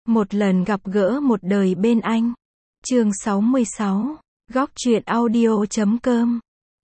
Một lần gặp gỡ một đời bên anh. Chương 66. Góc truyện audio.com.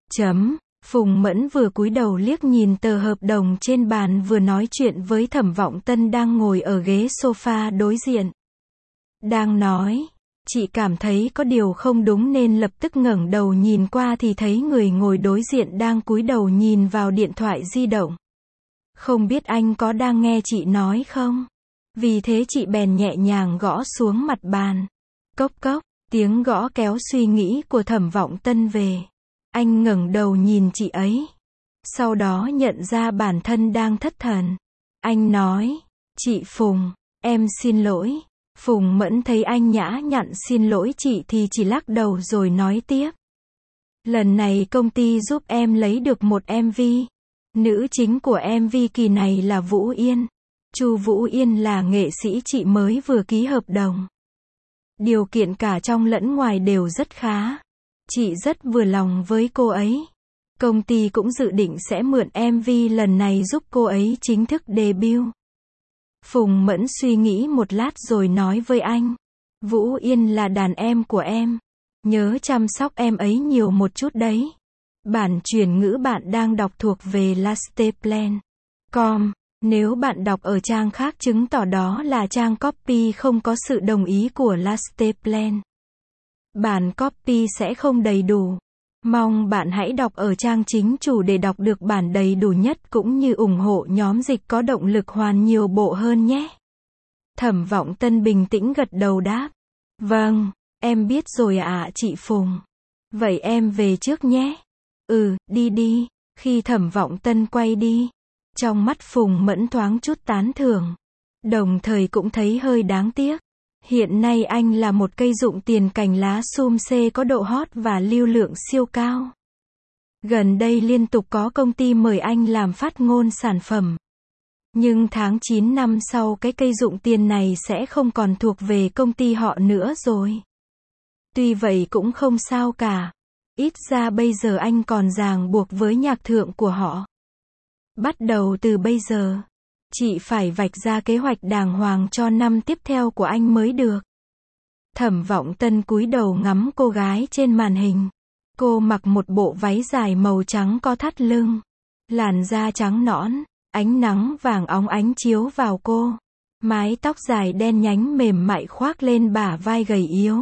Phùng Mẫn vừa cúi đầu liếc nhìn tờ hợp đồng trên bàn vừa nói chuyện với Thẩm Vọng Tân đang ngồi ở ghế sofa đối diện. Đang nói, chị cảm thấy có điều không đúng nên lập tức ngẩng đầu nhìn qua thì thấy người ngồi đối diện đang cúi đầu nhìn vào điện thoại di động. Không biết anh có đang nghe chị nói không? Vì thế chị bèn nhẹ nhàng gõ xuống mặt bàn. Cốc cốc, tiếng gõ kéo suy nghĩ của Thẩm Vọng Tân về. Anh ngẩng đầu nhìn chị ấy. Sau đó nhận ra bản thân đang thất thần. Anh nói, chị Phùng, em xin lỗi. Phùng Mẫn thấy anh nhã nhặn xin lỗi chị thì chỉ lắc đầu rồi nói tiếp. Lần này công ty giúp em lấy được một MV. Nữ chính của MV kỳ này là Vũ Yên. Chu Vũ Yên là nghệ sĩ chị mới vừa ký hợp đồng. Điều kiện cả trong lẫn ngoài đều rất khá. Chị rất vừa lòng với cô ấy. Công ty cũng dự định sẽ mượn MV lần này giúp cô ấy chính thức debut. Phùng Mẫn suy nghĩ một lát rồi nói với anh. Vũ Yên là đàn em của em. Nhớ chăm sóc em ấy nhiều một chút đấy. Bản chuyển ngữ bạn đang đọc thuộc về lasteplan.com. Nếu bạn đọc ở trang khác chứng tỏ đó là trang copy không có sự đồng ý của Lasteplan. Bản copy sẽ không đầy đủ. Mong bạn hãy đọc ở trang chính chủ để đọc được bản đầy đủ nhất cũng như ủng hộ nhóm dịch có động lực hoàn nhiều bộ hơn nhé. Thẩm Vọng Tân bình tĩnh gật đầu đáp. Vâng, em biết rồi ạ chị Phùng. Vậy em về trước nhé. Đi đi. Khi Thẩm Vọng Tân quay đi, trong mắt Phùng Mẫn thoáng chút tán thưởng. Đồng thời cũng thấy hơi đáng tiếc. Hiện nay anh là một cây dụng tiền cành lá sum xê có độ hot và lưu lượng siêu cao. Gần đây liên tục có công ty mời anh làm phát ngôn sản phẩm. Nhưng tháng 9 năm sau cái cây dụng tiền này sẽ không còn thuộc về công ty họ nữa rồi. Tuy vậy cũng không sao cả. Ít ra bây giờ anh còn ràng buộc với nhạc thượng của họ. Bắt đầu từ bây giờ, chị phải vạch ra kế hoạch đàng hoàng cho năm tiếp theo của anh mới được. Thẩm Vọng Tân cúi đầu ngắm cô gái trên màn hình. Cô mặc một bộ váy dài màu trắng có thắt lưng. Làn da trắng nõn, ánh nắng vàng óng ánh chiếu vào cô. Mái tóc dài đen nhánh mềm mại khoác lên bả vai gầy yếu.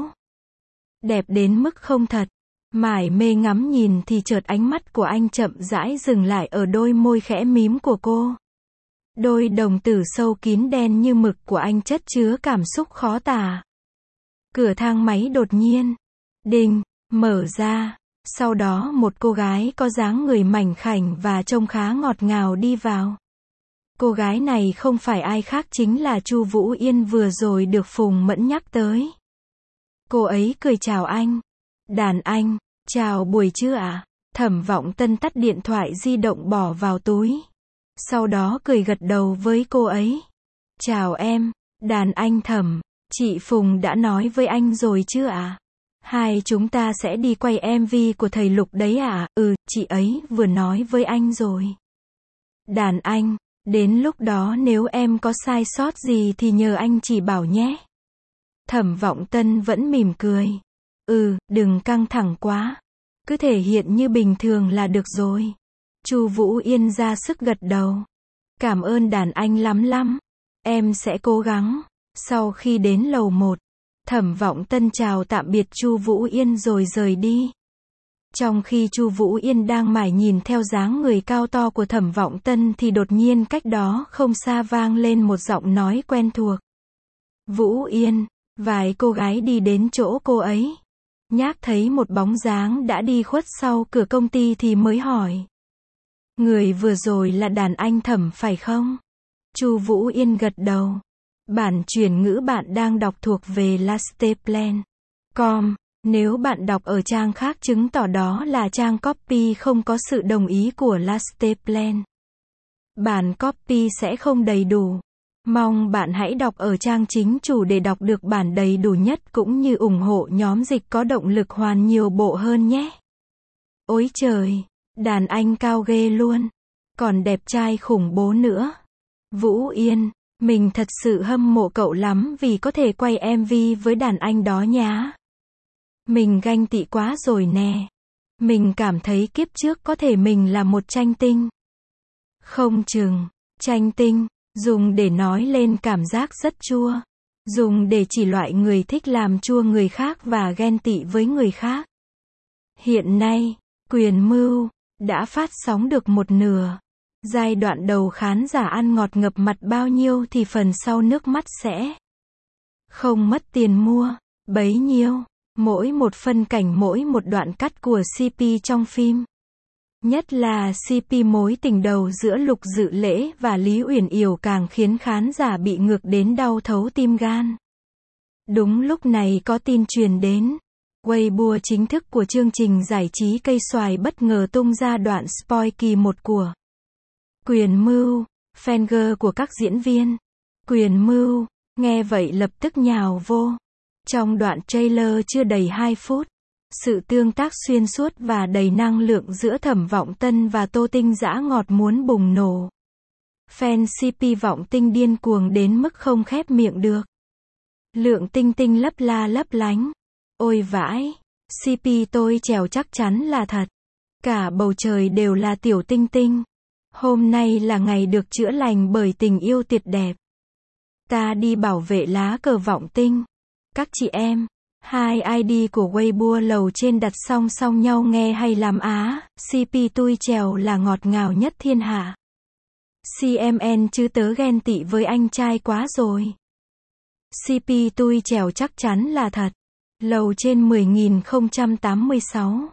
Đẹp đến mức không thật. Mải mê ngắm nhìn thì chợt ánh mắt của anh chậm rãi dừng lại ở đôi môi khẽ mím của cô. Đôi đồng tử sâu kín đen như mực của anh chất chứa cảm xúc khó tả. Cửa thang máy đột nhiên, đinh, mở ra. Sau đó một cô gái có dáng người mảnh khảnh và trông khá ngọt ngào đi vào. Cô gái này không phải ai khác chính là Chu Vũ Yên vừa rồi được Phùng Mẫn nhắc tới. Cô ấy cười chào anh. Đàn anh, chào buổi trưa ạ. Thẩm Vọng Tân tắt điện thoại di động bỏ vào túi. Sau đó cười gật đầu với cô ấy. Chào em, đàn anh Thẩm, chị Phùng đã nói với anh rồi chứ ạ? Hai chúng ta sẽ đi quay MV của thầy Lục đấy ạ? Chị ấy vừa nói với anh rồi. Đàn anh, đến lúc đó nếu em có sai sót gì thì nhờ anh chỉ bảo nhé. Thẩm Vọng Tân vẫn mỉm cười. Đừng căng thẳng quá. Cứ thể hiện như bình thường là được rồi. Chu Vũ Yên ra sức gật đầu. Cảm ơn đàn anh lắm lắm. Em sẽ cố gắng. Sau khi đến lầu 1, Thẩm Vọng Tân chào tạm biệt Chu Vũ Yên rồi rời đi. Trong khi Chu Vũ Yên đang mải nhìn theo dáng người cao to của Thẩm Vọng Tân thì đột nhiên cách đó không xa vang lên một giọng nói quen thuộc. Vũ Yên, vài cô gái đi đến chỗ cô ấy. Nhác thấy một bóng dáng đã đi khuất sau cửa công ty thì mới hỏi. Người vừa rồi là đàn anh Thẩm phải không? Chu Vũ Yên gật đầu. Bản chuyển ngữ bạn đang đọc thuộc về lasteplan.com. Nếu bạn đọc ở trang khác chứng tỏ đó là trang copy không có sự đồng ý của Lasteplan. Bản copy sẽ không đầy đủ. Mong bạn hãy đọc ở trang chính chủ để đọc được bản đầy đủ nhất cũng như ủng hộ nhóm dịch có động lực hoàn nhiều bộ hơn nhé. Ôi trời, đàn anh cao ghê luôn. Còn đẹp trai khủng bố nữa. Vũ Yên, Mình thật sự hâm mộ cậu lắm vì có thể quay MV với đàn anh đó nhá. Mình ganh tị quá rồi nè. Mình cảm thấy kiếp trước có thể mình là một tranh tinh. Không chừng, tranh tinh, dùng để nói lên cảm giác rất chua. Dùng để chỉ loại người thích làm chua người khác và ghen tị với người khác. Hiện nay, Quyền Mưu đã phát sóng được một nửa. Giai đoạn đầu khán giả ăn ngọt ngập mặt bao nhiêu thì phần sau nước mắt sẽ không mất tiền mua bấy nhiêu. Mỗi một phân cảnh, mỗi một đoạn cắt của CP trong phim. Nhất là CP mối tình đầu giữa Lục Dự Lễ và Lý Uyển Yểu càng khiến khán giả bị ngược đến đau thấu tim gan. Đúng lúc này có tin truyền đến. Weibo chính thức của chương trình giải trí Cây Xoài bất ngờ tung ra đoạn spoil kỳ 1 của Quyền Mưu, fangirl của các diễn viên. Quyền Mưu, nghe vậy lập tức nhào vô. Trong đoạn trailer chưa đầy 2 phút, sự tương tác xuyên suốt và đầy năng lượng giữa Thẩm Vọng Tân và Tô Tinh dã ngọt muốn bùng nổ. Fan CP Vọng Tinh điên cuồng đến mức không khép miệng được. Lượng tinh tinh lấp la lấp lánh. Ôi vãi, CP tôi trèo chắc chắn là thật. Cả bầu trời đều là tiểu tinh tinh. Hôm nay là ngày được chữa lành bởi tình yêu tuyệt đẹp. Ta đi bảo vệ lá cờ Vọng Tinh. Các chị em, hai ID của Weibo lầu trên đặt song song nhau nghe hay làm á, CP tui trèo là ngọt ngào nhất thiên hạ. CMN chứ tớ ghen tị với anh trai quá rồi. CP tui trèo chắc chắn là thật. Lầu trên 10.086.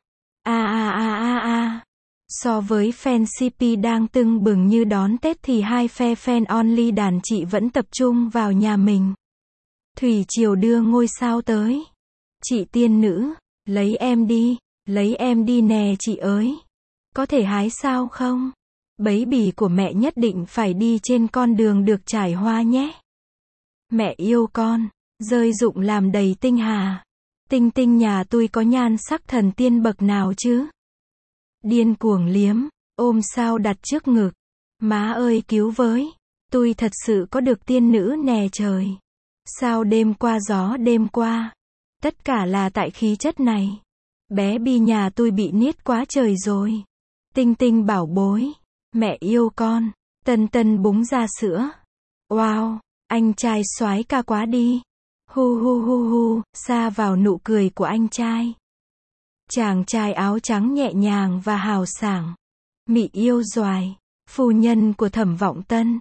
So với fan CP đang tưng bừng như đón Tết thì hai phe fan only đàn chị vẫn tập trung vào nhà mình. Thủy Triều đưa ngôi sao tới. Chị tiên nữ, lấy em đi nè chị ơi. Có thể hái sao không? Bấy bỉ của mẹ nhất định phải đi trên con đường được trải hoa nhé. Mẹ yêu con, rơi rụng làm đầy tinh hà. Tinh tinh nhà tôi có nhan sắc thần tiên bậc nào chứ? Điên cuồng liếm, ôm sao đặt trước ngực. Má ơi cứu với, tôi thật sự có được tiên nữ nè trời. Sao đêm qua gió đêm qua. Tất cả là tại khí chất này. Bé Bi nhà tôi bị niết quá trời rồi. Tinh tinh bảo bối, mẹ yêu con. Tân tân búng ra sữa. Wow, anh trai soái ca quá đi. Hu hu hu hu, xa vào nụ cười của anh trai. Chàng trai áo trắng nhẹ nhàng và hào sảng. Mị yêu doài, phu nhân của Thẩm Vọng Tân.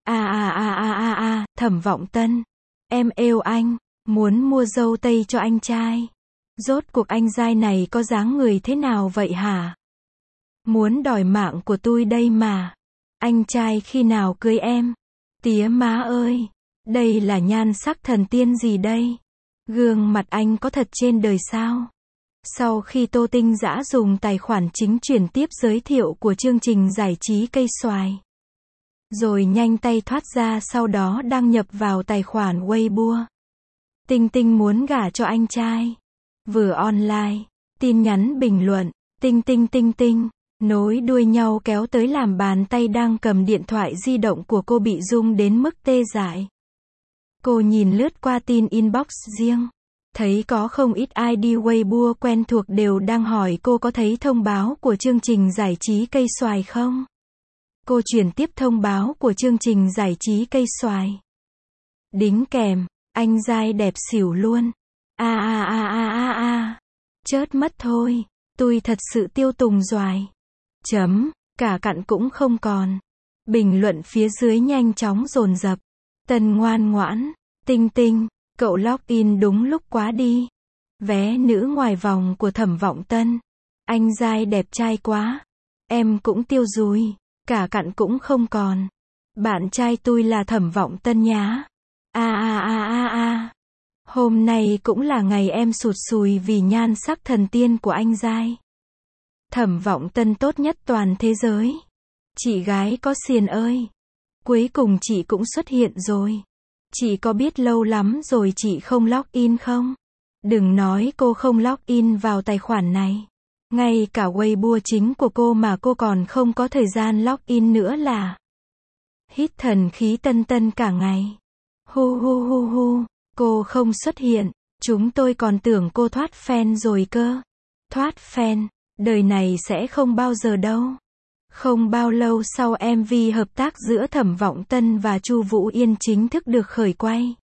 Thẩm Vọng Tân. Em yêu anh, muốn mua dâu tây cho anh trai. Rốt cuộc anh giai này có dáng người thế nào vậy hả? Muốn đòi mạng của tôi đây mà. Anh trai khi nào cưới em? Tía má ơi, đây là nhan sắc thần tiên gì đây? Gương mặt anh có thật trên đời sao? Sau khi Tô Tinh dã dùng tài khoản chính chuyển tiếp giới thiệu của chương trình giải trí Cây Xoài. Rồi nhanh tay thoát ra sau đó đăng nhập vào tài khoản Weibo. Tinh tinh muốn gả cho anh trai. Vừa online, tin nhắn bình luận, tinh tinh, nối đuôi nhau kéo tới làm bàn tay đang cầm điện thoại di động của cô bị rung đến mức tê dại. Cô nhìn lướt qua tin inbox riêng. Thấy có không ít ID Weibo quen thuộc đều đang hỏi cô có thấy thông báo của chương trình giải trí Cây Xoài không? Cô chuyển tiếp thông báo của chương trình giải trí Cây Xoài. Đính kèm, anh giai đẹp xỉu luôn. Chớt mất thôi, tôi thật sự tiêu tùng doài. Cả cặn cũng không còn. Bình luận phía dưới nhanh chóng dồn dập. Tân ngoan ngoãn, tinh tinh, cậu login đúng lúc quá đi. Vé nữ ngoài vòng của Thẩm Vọng Tân. Anh giai đẹp trai quá. Em cũng tiêu dùi. Cả cặn cũng không còn. Bạn trai tôi là Thẩm Vọng Tân nhá. Hôm nay cũng là ngày em sụt sùi vì nhan sắc thần tiên của anh giai. Thẩm Vọng Tân tốt nhất toàn thế giới. Chị gái có xiên ơi. Cuối cùng chị cũng xuất hiện rồi. Chị có biết lâu lắm rồi chị không login không? Đừng nói cô không login vào tài khoản này. Ngay cả Weibo chính của cô mà cô còn không có thời gian login nữa là. Hít thần khí Tân Tân cả ngày. Hu hu hu hu, cô không xuất hiện, chúng tôi còn tưởng cô thoát fan rồi cơ. Thoát fan, đời này sẽ không bao giờ đâu. Không bao lâu sau MV hợp tác giữa Thẩm Vọng Tân và Chu Vũ Yên chính thức được khởi quay.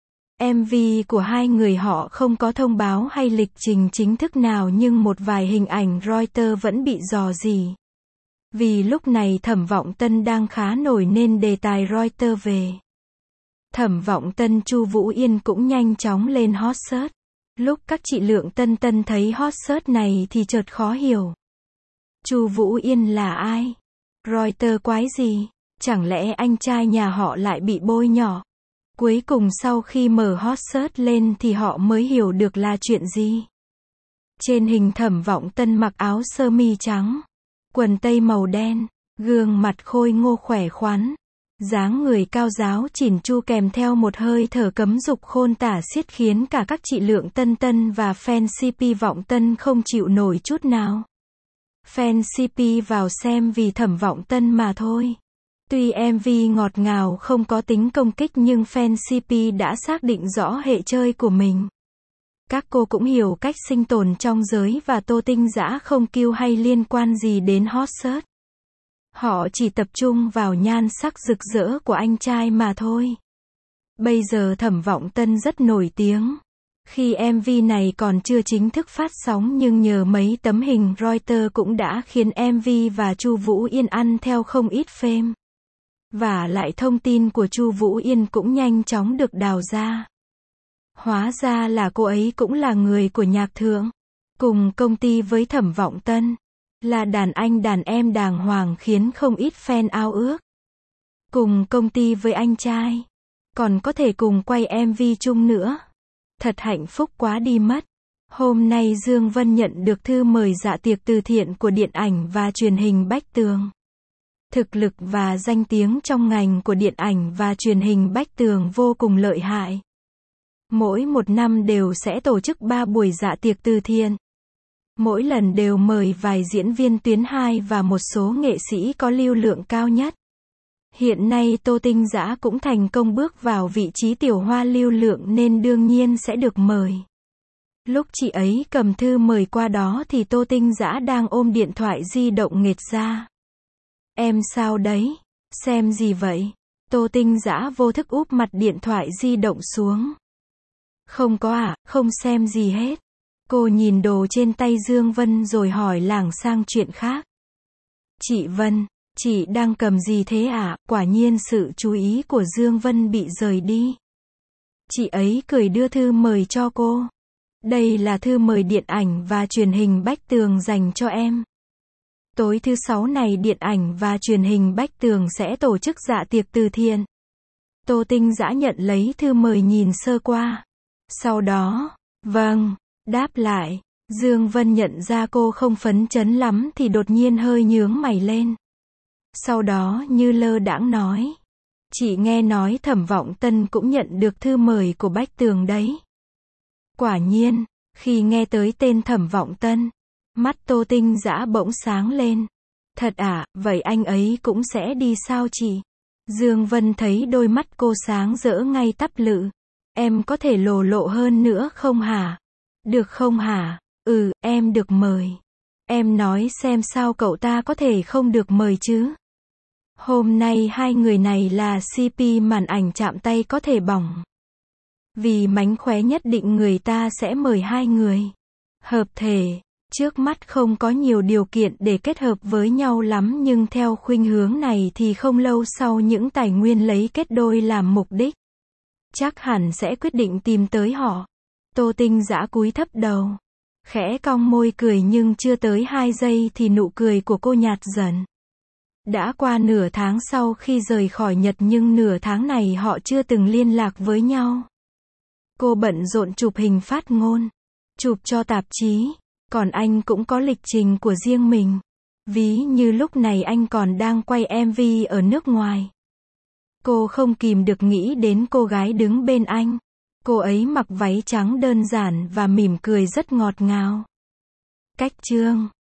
MV của hai người họ không có thông báo hay lịch trình chính thức nào nhưng một vài hình ảnh Reuters vẫn bị rò rỉ. Vì lúc này Thẩm Vọng Tân đang khá nổi nên đề tài Reuters về Thẩm Vọng Tân Chu Vũ Yên cũng nhanh chóng lên hot search. Lúc các chị Lượng Tân Tân thấy hot search này thì chợt khó hiểu. Chu Vũ Yên là ai? Reuters quái gì? Chẳng lẽ anh trai nhà họ lại bị bôi nhọ? Cuối cùng sau khi mở hot search lên thì họ mới hiểu được là chuyện gì. Trên hình Thẩm Vọng Tân mặc áo sơ mi trắng, quần tây màu đen, gương mặt khôi ngô khỏe khoắn, dáng người cao ráo chỉn chu kèm theo một hơi thở cấm dục khôn tả xiết khiến cả các chị Lượng Tân Tân và fan CP Vọng Tân không chịu nổi chút nào. Fan CP vào xem vì Thẩm Vọng Tân mà thôi. Tuy MV ngọt ngào không có tính công kích nhưng fan CP đã xác định rõ hệ chơi của mình. Các cô cũng hiểu cách sinh tồn trong giới và Tô Tinh Dã không kiêu hay liên quan gì đến hot search. Họ chỉ tập trung vào nhan sắc rực rỡ của anh trai mà thôi. Bây giờ Thẩm Vọng Tân rất nổi tiếng. Khi MV này còn chưa chính thức phát sóng nhưng nhờ mấy tấm hình Reuters cũng đã khiến MV và Chu Vũ Yên ăn theo không ít fame. Và lại thông tin của Chu Vũ Yên cũng nhanh chóng được đào ra. Hóa ra là cô ấy cũng là người của nhạc thượng. Cùng công ty với Thẩm Vọng Tân. Là đàn anh đàn em đàng hoàng khiến không ít fan ao ước. Cùng công ty với anh trai. Còn có thể cùng quay MV chung nữa. Thật hạnh phúc quá đi mất. Hôm nay Dương Vân nhận được thư mời dạ tiệc từ thiện của điện ảnh và truyền hình Bách Tường. Thực lực và danh tiếng trong ngành của điện ảnh và truyền hình Bách Tường vô cùng lợi hại. Mỗi một năm đều sẽ tổ chức 3 buổi dạ tiệc từ thiện. Mỗi lần đều mời vài diễn viên tuyến 2 và một số nghệ sĩ có lưu lượng cao nhất. Hiện nay Tô Tinh Dã cũng thành công bước vào vị trí tiểu hoa lưu lượng nên đương nhiên sẽ được mời. Lúc chị ấy cầm thư mời qua đó thì Tô Tinh Dã đang ôm điện thoại di động nghệt ra. Em sao đấy? Xem gì vậy? Tô Tinh Dã vô thức úp mặt điện thoại di động xuống. Không có ạ, không xem gì hết. Cô nhìn đồ trên tay Dương Vân rồi hỏi lảng sang chuyện khác. Chị Vân, chị đang cầm gì thế ạ? Quả nhiên sự chú ý của Dương Vân bị rời đi. Chị ấy cười đưa thư mời cho cô. Đây là thư mời điện ảnh và truyền hình Bách Tường dành cho em. Tối thứ 6 này điện ảnh và truyền hình Bách Tường sẽ tổ chức dạ tiệc từ thiện. Tô Tinh Dã nhận lấy thư mời nhìn sơ qua. Sau đó, vâng, đáp lại. Dương Vân nhận ra cô không phấn chấn lắm thì đột nhiên hơi nhướng mày lên. Sau đó như lơ đãng nói. Chị nghe nói Thẩm Vọng Tân cũng nhận được thư mời của Bách Tường đấy. Quả nhiên, khi nghe tới tên Thẩm Vọng Tân, mắt Tô Tinh Dã bỗng sáng lên. Thật à, vậy anh ấy cũng sẽ đi sao chị? Dương Vân thấy đôi mắt cô sáng rỡ ngay tắp lự. Em có thể lộ hơn nữa không hả? Được không hả? Em được mời. Em nói xem sao cậu ta có thể không được mời chứ? Hôm nay hai người này là CP màn ảnh chạm tay có thể bỏng. Vì mánh khóe nhất định người ta sẽ mời hai người hợp thể. Trước mắt không có nhiều điều kiện để kết hợp với nhau lắm nhưng theo khuynh hướng này thì không lâu sau những tài nguyên lấy kết đôi làm mục đích. Chắc hẳn sẽ quyết định tìm tới họ. Tô Tinh Dã cúi thấp đầu. Khẽ cong môi cười nhưng chưa tới 2 giây thì nụ cười của cô nhạt dần. Đã qua nửa tháng sau khi rời khỏi Nhật nhưng nửa tháng này họ chưa từng liên lạc với nhau. Cô bận rộn chụp hình phát ngôn, chụp cho tạp chí, còn anh cũng có lịch trình của riêng mình. Ví như lúc này anh còn đang quay MV ở nước ngoài. Cô không kìm được nghĩ đến cô gái đứng bên anh. Cô ấy mặc váy trắng đơn giản và mỉm cười rất ngọt ngào. Cách chương